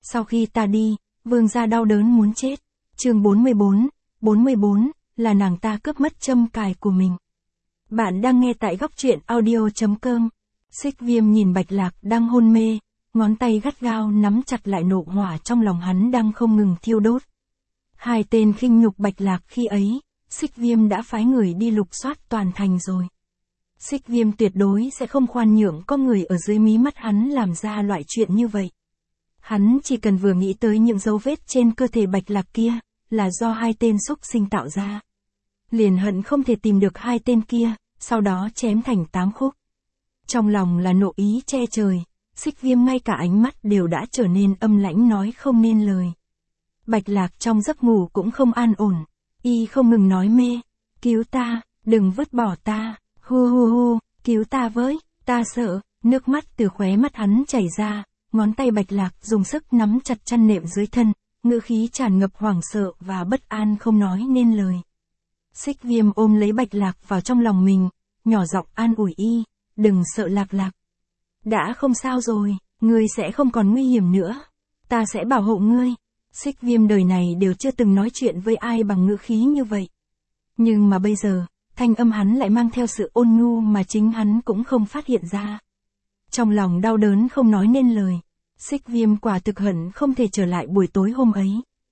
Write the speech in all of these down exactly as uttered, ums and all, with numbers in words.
Sau khi ta đi, vương gia đau đớn muốn chết. Chương bốn mươi bốn, bốn mươi bốn, là nàng ta cướp mất châm cài của mình. Bạn đang nghe tại góc truyện audio chấm com. Xích Viêm nhìn Bạch Lạc đang hôn mê, ngón tay gắt gao nắm chặt lại nộ hỏa trong lòng hắn đang không ngừng thiêu đốt. Hai tên khinh nhục Bạch Lạc khi ấy, Xích Viêm đã phái người đi lục soát toàn thành rồi. Xích Viêm tuyệt đối sẽ không khoan nhượng có người ở dưới mí mắt hắn làm ra loại chuyện như vậy. Hắn chỉ cần vừa nghĩ tới những dấu vết trên cơ thể Bạch Lạc kia, là do hai tên xúc sinh tạo ra. Liền hận không thể tìm được hai tên kia, sau đó chém thành tám khúc. Trong lòng là nộ ý che trời, Xích Viêm ngay cả ánh mắt đều đã trở nên âm lãnh nói không nên lời. Bạch Lạc trong giấc ngủ cũng không an ổn, y không ngừng nói mê, cứu ta, đừng vứt bỏ ta, hu hu hu, cứu ta với, ta sợ, nước mắt từ khóe mắt hắn chảy ra, ngón tay Bạch Lạc dùng sức nắm chặt chăn nệm dưới thân, ngữ khí tràn ngập hoảng sợ và bất an không nói nên lời. Xích Viêm ôm lấy Bạch Lạc vào trong lòng mình, nhỏ giọng an ủi y, đừng sợ Lạc Lạc. Đã không sao rồi, ngươi sẽ không còn nguy hiểm nữa, ta sẽ bảo hộ ngươi. Xích Viêm đời này đều chưa từng nói chuyện với ai bằng ngữ khí như vậy. Nhưng mà bây giờ, thanh âm hắn lại mang theo sự ôn nhu mà chính hắn cũng không phát hiện ra. Trong lòng đau đớn không nói nên lời, Xích Viêm quả thực hận không thể trở lại buổi tối hôm ấy.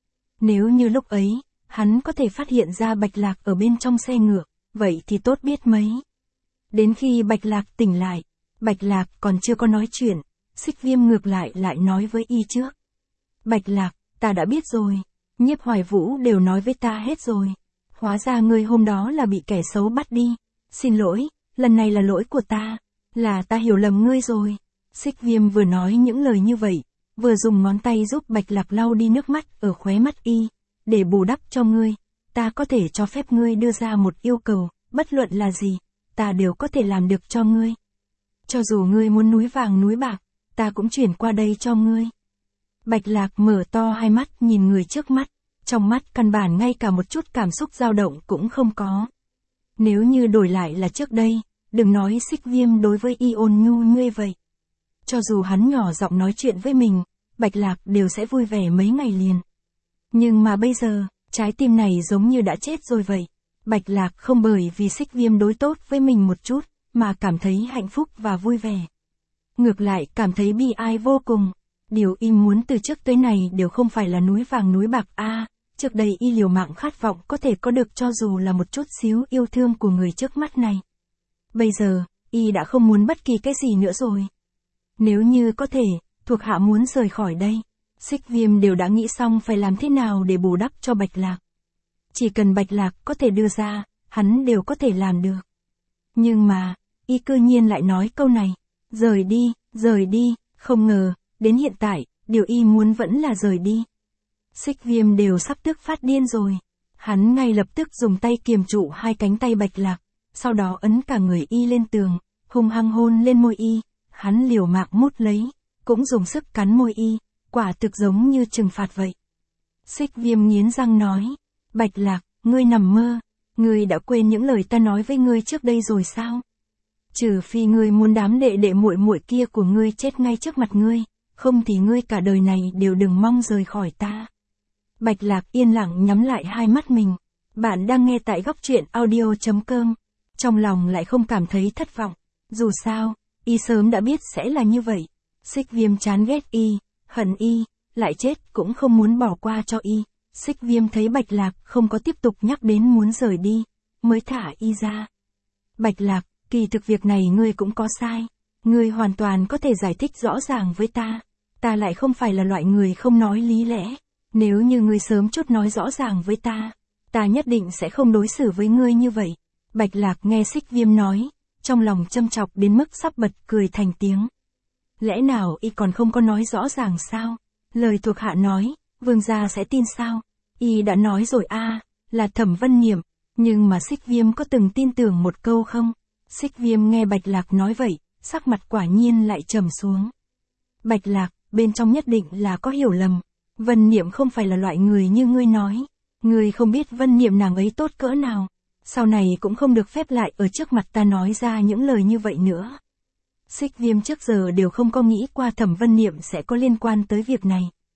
Nếu như lúc ấy, hắn có thể phát hiện ra Bạch Lạc ở bên trong xe ngựa, vậy thì tốt biết mấy. Đến khi Bạch Lạc tỉnh lại, Bạch Lạc còn chưa có nói chuyện, Xích Viêm ngược lại lại nói với y trước. Bạch Lạc, ta đã biết rồi, Nhiếp Hoài Vũ đều nói với ta hết rồi. Hóa ra ngươi hôm đó là bị kẻ xấu bắt đi. Xin lỗi, lần này là lỗi của ta, là ta hiểu lầm ngươi rồi. Xích Viêm vừa nói những lời như vậy, vừa dùng ngón tay giúp Bạch Lạc lau đi nước mắt ở khóe mắt y, để bù đắp cho ngươi, ta có thể cho phép ngươi đưa ra một yêu cầu, bất luận là gì, ta đều có thể làm được cho ngươi. Cho dù ngươi muốn núi vàng núi bạc, ta cũng chuyển qua đây cho ngươi. Bạch Lạc mở to hai mắt nhìn người trước mắt, trong mắt căn bản ngay cả một chút cảm xúc dao động cũng không có. Nếu như đổi lại là trước đây, đừng nói Xích Viêm đối với y ôn nhu như vậy. Cho dù hắn nhỏ giọng nói chuyện với mình, Bạch Lạc đều sẽ vui vẻ mấy ngày liền. Nhưng mà bây giờ, trái tim này giống như đã chết rồi vậy. Bạch Lạc không bởi vì Xích Viêm đối tốt với mình một chút, mà cảm thấy hạnh phúc và vui vẻ. Ngược lại cảm thấy bi ai vô cùng. Điều y muốn từ trước tới nay đều không phải là núi vàng núi bạc a. À, trước đây y liều mạng khát vọng có thể có được cho dù là một chút xíu yêu thương của người trước mắt này. Bây giờ, y đã không muốn bất kỳ cái gì nữa rồi. Nếu như có thể, thuộc hạ muốn rời khỏi đây. Xích Viêm đều đã nghĩ xong phải làm thế nào để bù đắp cho Bạch Lạc. Chỉ cần Bạch Lạc có thể đưa ra, hắn đều có thể làm được. Nhưng mà, y cư nhiên lại nói câu này, rời đi, rời đi, không ngờ, đến hiện tại, điều y muốn vẫn là rời đi. Xích Viêm đều sắp tức phát điên rồi. Hắn ngay lập tức dùng tay kiềm trụ hai cánh tay Bạch Lạc, sau đó ấn cả người y lên tường, hung hăng hôn lên môi y, hắn liều mạng mút lấy, cũng dùng sức cắn môi y, quả thực giống như trừng phạt vậy. Xích Viêm nghiến răng nói, Bạch Lạc, ngươi nằm mơ, ngươi đã quên những lời ta nói với ngươi trước đây rồi sao? Trừ phi ngươi muốn đám đệ đệ muội muội kia của ngươi chết ngay trước mặt ngươi, không thì ngươi cả đời này đều đừng mong rời khỏi ta. Bạch Lạc yên lặng nhắm lại hai mắt mình. Bạn đang nghe tại góc truyện audio chấm com. Trong lòng lại không cảm thấy thất vọng. Dù sao, y sớm đã biết sẽ là như vậy. Xích Viêm chán ghét y, hận y, lại chết cũng không muốn bỏ qua cho y. Xích Viêm thấy Bạch Lạc không có tiếp tục nhắc đến muốn rời đi, mới thả y ra. Bạch Lạc, kỳ thực việc này ngươi cũng có sai. Ngươi hoàn toàn có thể giải thích rõ ràng với ta. Ta lại không phải là loại người không nói lý lẽ. Nếu như ngươi sớm chút nói rõ ràng với ta, ta nhất định sẽ không đối xử với ngươi như vậy. Bạch Lạc nghe Xích Viêm nói, trong lòng châm chọc đến mức sắp bật cười thành tiếng. Lẽ nào y còn không có nói rõ ràng sao? Lời thuộc hạ nói, vương gia sẽ tin sao? Y đã nói rồi a, à, là Thẩm Vân Niệm, nhưng mà Xích Viêm có từng tin tưởng một câu không? Xích Viêm nghe Bạch Lạc nói vậy, sắc mặt quả nhiên lại trầm xuống. Bạch Lạc, bên trong nhất định là có hiểu lầm. Vân Niệm không phải là loại người như ngươi nói. Ngươi không biết Vân Niệm nàng ấy tốt cỡ nào. Sau này cũng không được phép lại ở trước mặt ta nói ra những lời như vậy nữa. Xích Viêm trước giờ đều không có nghĩ qua Thẩm Vân Niệm sẽ có liên quan tới việc này.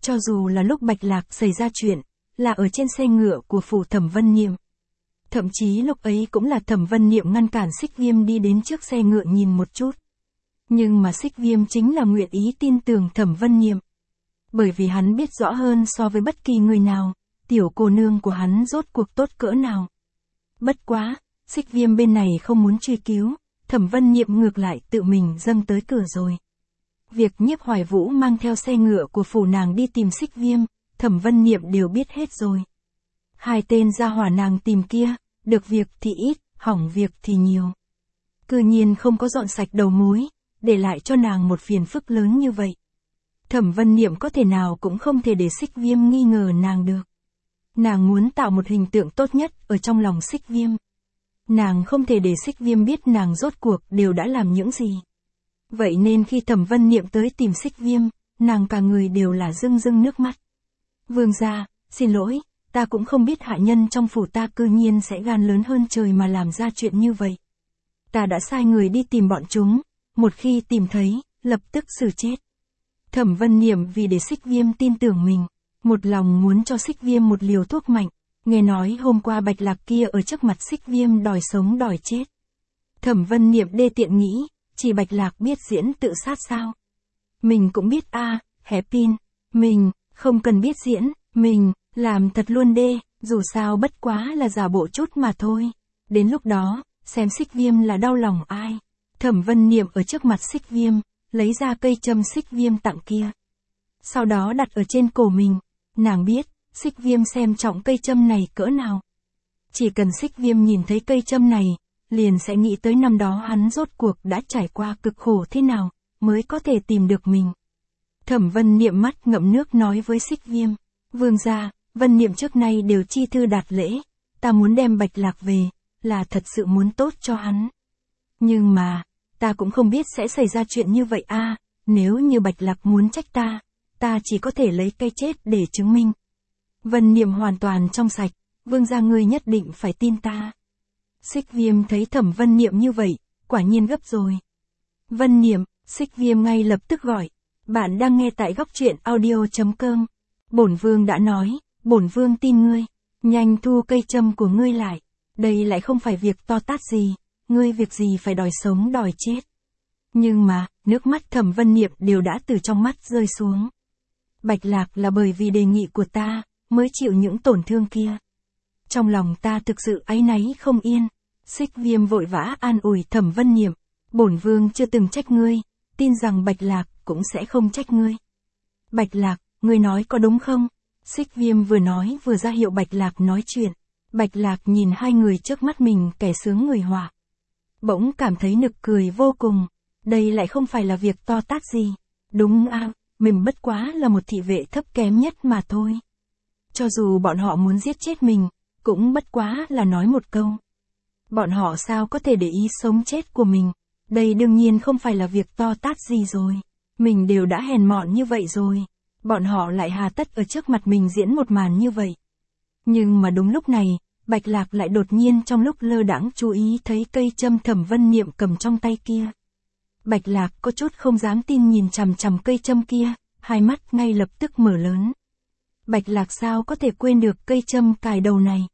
Cho dù là lúc Bạch Lạc xảy ra chuyện, là ở trên xe ngựa của phủ Thẩm Vân Niệm. Thậm chí lúc ấy cũng là Thẩm Vân Niệm ngăn cản Xích Viêm đi đến trước xe ngựa nhìn một chút. Nhưng mà Xích Viêm chính là nguyện ý tin tưởng Thẩm Vân Niệm. Bởi vì hắn biết rõ hơn so với bất kỳ người nào, tiểu cô nương của hắn rốt cuộc tốt cỡ nào. Bất quá, Xích Viêm bên này không muốn truy cứu, Thẩm Vân Niệm ngược lại tự mình dâng tới cửa rồi. Việc Nhiếp Hoài Vũ mang theo xe ngựa của phủ nàng đi tìm Xích Viêm, Thẩm Vân Niệm đều biết hết rồi. Hai tên gia hỏa nàng tìm kia, được việc thì ít, hỏng việc thì nhiều. Cư nhiên không có dọn sạch đầu mối, để lại cho nàng một phiền phức lớn như vậy. Thẩm Vân Niệm có thể nào cũng không thể để Xích Viêm nghi ngờ nàng được. Nàng muốn tạo một hình tượng tốt nhất ở trong lòng Xích Viêm. Nàng không thể để Xích Viêm biết nàng rốt cuộc đều đã làm những gì. Vậy nên khi Thẩm Vân Niệm tới tìm Xích Viêm, nàng cả người đều là rưng rưng nước mắt. Vương gia, xin lỗi, ta cũng không biết hạ nhân trong phủ ta cư nhiên sẽ gan lớn hơn trời mà làm ra chuyện như vậy. Ta đã sai người đi tìm bọn chúng, một khi tìm thấy, lập tức xử chết. Thẩm Vân Niệm vì để Xích Viêm tin tưởng mình, một lòng muốn cho Xích Viêm một liều thuốc mạnh, nghe nói hôm qua Bạch Lạc kia ở trước mặt Xích Viêm đòi sống đòi chết. Thẩm Vân Niệm đê tiện nghĩ, chỉ Bạch Lạc biết diễn tự sát sao? Mình cũng biết a, à, hé pin, mình, không cần biết diễn, mình, làm thật luôn đê, dù sao bất quá là giả bộ chút mà thôi. Đến lúc đó, xem Xích Viêm là đau lòng ai. Thẩm Vân Niệm ở trước mặt Xích Viêm, lấy ra cây châm Xích Viêm tặng kia. Sau đó đặt ở trên cổ mình, nàng biết, Xích Viêm xem trọng cây châm này cỡ nào. Chỉ cần Xích Viêm nhìn thấy cây châm này, liền sẽ nghĩ tới năm đó hắn rốt cuộc đã trải qua cực khổ thế nào, mới có thể tìm được mình. Thẩm Vân Niệm mắt ngậm nước nói với Xích Viêm, vương gia, Vân Niệm trước nay đều chi thư đạt lễ, ta muốn đem Bạch Lạc về, là thật sự muốn tốt cho hắn. Nhưng mà, ta cũng không biết sẽ xảy ra chuyện như vậy a, à, nếu như Bạch Lạc muốn trách ta, ta chỉ có thể lấy cây chết để chứng minh. Vân Niệm hoàn toàn trong sạch, vương gia ngươi nhất định phải tin ta. Xích Viêm thấy Thẩm Vân Niệm như vậy, quả nhiên gấp rồi. Vân Niệm, Xích Viêm ngay lập tức gọi, bạn đang nghe tại góc truyện audio chấm com. Bổn vương đã nói, bổn vương tin ngươi, nhanh thu cây châm của ngươi lại, đây lại không phải việc to tát gì, ngươi việc gì phải đòi sống đòi chết. Nhưng mà, nước mắt Thẩm Vân Niệm đều đã từ trong mắt rơi xuống. Bạch Lạc là bởi vì đề nghị của ta, mới chịu những tổn thương kia. Trong lòng ta thực sự áy náy không yên. Xích Viêm vội vã an ủi Thẩm Vân Niệm, bổn vương chưa từng trách ngươi, tin rằng Bạch Lạc cũng sẽ không trách ngươi. Bạch Lạc, ngươi nói có đúng không? Xích Viêm vừa nói vừa ra hiệu Bạch Lạc nói chuyện. Bạch Lạc nhìn hai người trước mắt mình kẻ sướng người họa. Bỗng cảm thấy nực cười vô cùng. Đây lại không phải là việc to tát gì. Đúng à, mình bất quá là một thị vệ thấp kém nhất mà thôi. Cho dù bọn họ muốn giết chết mình, cũng bất quá là nói một câu. Bọn họ sao có thể để ý sống chết của mình. Đây đương nhiên không phải là việc to tát gì rồi. Mình đều đã hèn mọn như vậy rồi. Bọn họ lại hà tất ở trước mặt mình diễn một màn như vậy. Nhưng mà đúng lúc này, Bạch Lạc lại đột nhiên trong lúc lơ đãng chú ý thấy cây châm Thẩm Vân Niệm cầm trong tay kia. Bạch Lạc có chút không dám tin nhìn chằm chằm cây châm kia, hai mắt ngay lập tức mở lớn. Bạch Lạc sao có thể quên được cây châm cài đầu này.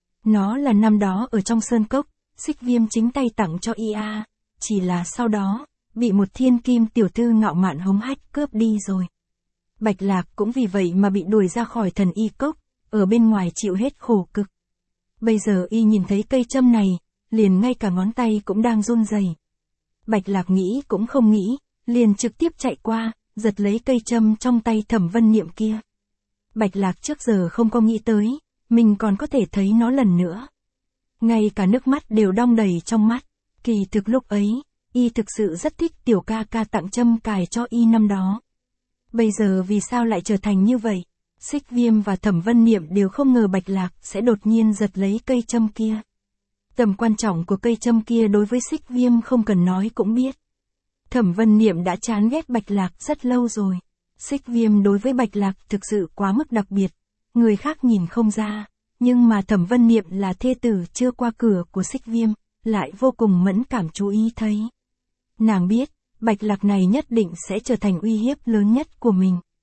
Nó là năm đó ở trong sơn cốc, Xích Viêm chính tay tặng cho y a, chỉ là sau đó, bị một thiên kim tiểu thư ngạo mạn hống hách cướp đi rồi. Bạch Lạc cũng vì vậy mà bị đuổi ra khỏi thần y cốc, ở bên ngoài chịu hết khổ cực. Bây giờ y nhìn thấy cây châm này, liền ngay cả ngón tay cũng đang run rẩy. Bạch Lạc nghĩ cũng không nghĩ, liền trực tiếp chạy qua, giật lấy cây châm trong tay Thẩm Vân Niệm kia. Bạch Lạc trước giờ không có nghĩ tới, mình còn có thể thấy nó lần nữa. Ngay cả nước mắt đều đong đầy trong mắt, kỳ thực lúc ấy, y thực sự rất thích tiểu ca ca tặng châm cài cho y năm đó. Bây giờ vì sao lại trở thành như vậy? Xích Viêm và Thẩm Vân Niệm đều không ngờ Bạch Lạc sẽ đột nhiên giật lấy cây châm kia. Tầm quan trọng của cây châm kia đối với Xích Viêm không cần nói cũng biết. Thẩm Vân Niệm đã chán ghét Bạch Lạc rất lâu rồi. Xích Viêm đối với Bạch Lạc thực sự quá mức đặc biệt. Người khác nhìn không ra, nhưng mà Thẩm Vân Niệm là thê tử chưa qua cửa của Xích Viêm, lại vô cùng mẫn cảm chú ý thấy. Nàng biết, Bạch Lạc này nhất định sẽ trở thành uy hiếp lớn nhất của mình.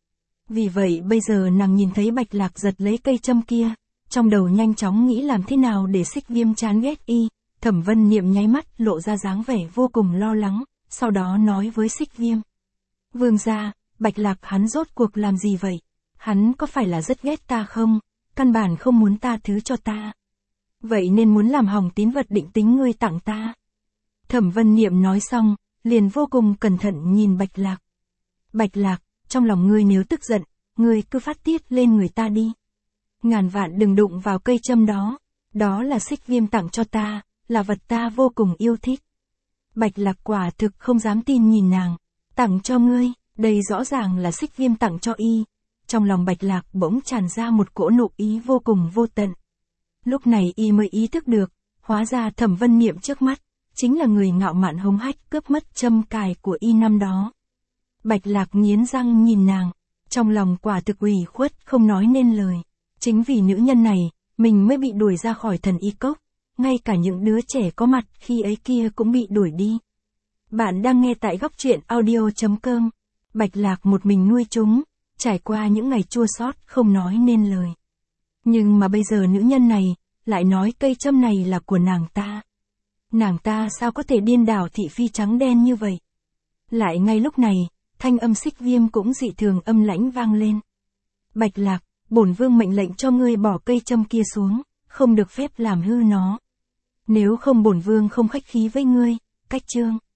Vì vậy bây giờ nàng nhìn thấy Bạch Lạc giật lấy cây châm kia, trong đầu nhanh chóng nghĩ làm thế nào để Xích Viêm chán ghét y. Thẩm Vân Niệm nháy mắt lộ ra dáng vẻ vô cùng lo lắng, sau đó nói với Xích Viêm. Vương gia, Bạch Lạc hắn rốt cuộc làm gì vậy? Hắn có phải là rất ghét ta không? Căn bản không muốn ta thứ cho ta. Vậy nên muốn làm hỏng tín vật định tính ngươi tặng ta. Thẩm Vân Niệm nói xong, liền vô cùng cẩn thận nhìn Bạch Lạc. Bạch Lạc, trong lòng ngươi nếu tức giận, ngươi cứ phát tiết lên người ta đi. Ngàn vạn đừng đụng vào cây châm đó. Đó là Xích Viêm tặng cho ta, là vật ta vô cùng yêu thích. Bạch Lạc quả thực không dám tin nhìn nàng. Tặng cho ngươi, đây rõ ràng là Xích Viêm tặng cho y. Trong lòng Bạch Lạc bỗng tràn ra một cỗ nộ ý vô cùng vô tận. Lúc này y mới ý thức được, hóa ra Thẩm Vân Niệm trước mắt, chính là người ngạo mạn hống hách cướp mất châm cài của y năm đó. Bạch Lạc nghiến răng nhìn nàng, trong lòng quả thực ủy khuất không nói nên lời. Chính vì nữ nhân này, mình mới bị đuổi ra khỏi thần y cốc, ngay cả những đứa trẻ có mặt khi ấy kia cũng bị đuổi đi. Bạn đang nghe tại góc truyện audio chấm com. Bạch Lạc một mình nuôi chúng, trải qua những ngày chua xót không nói nên lời. Nhưng mà bây giờ nữ nhân này, lại nói cây châm này là của nàng ta. Nàng ta sao có thể điên đảo thị phi trắng đen như vậy? Lại ngay lúc này, thanh âm Xích Viêm cũng dị thường âm lãnh vang lên. Bạch Lạc, bổn vương mệnh lệnh cho ngươi bỏ cây châm kia xuống, không được phép làm hư nó. Nếu không bổn vương không khách khí với ngươi, cách chương.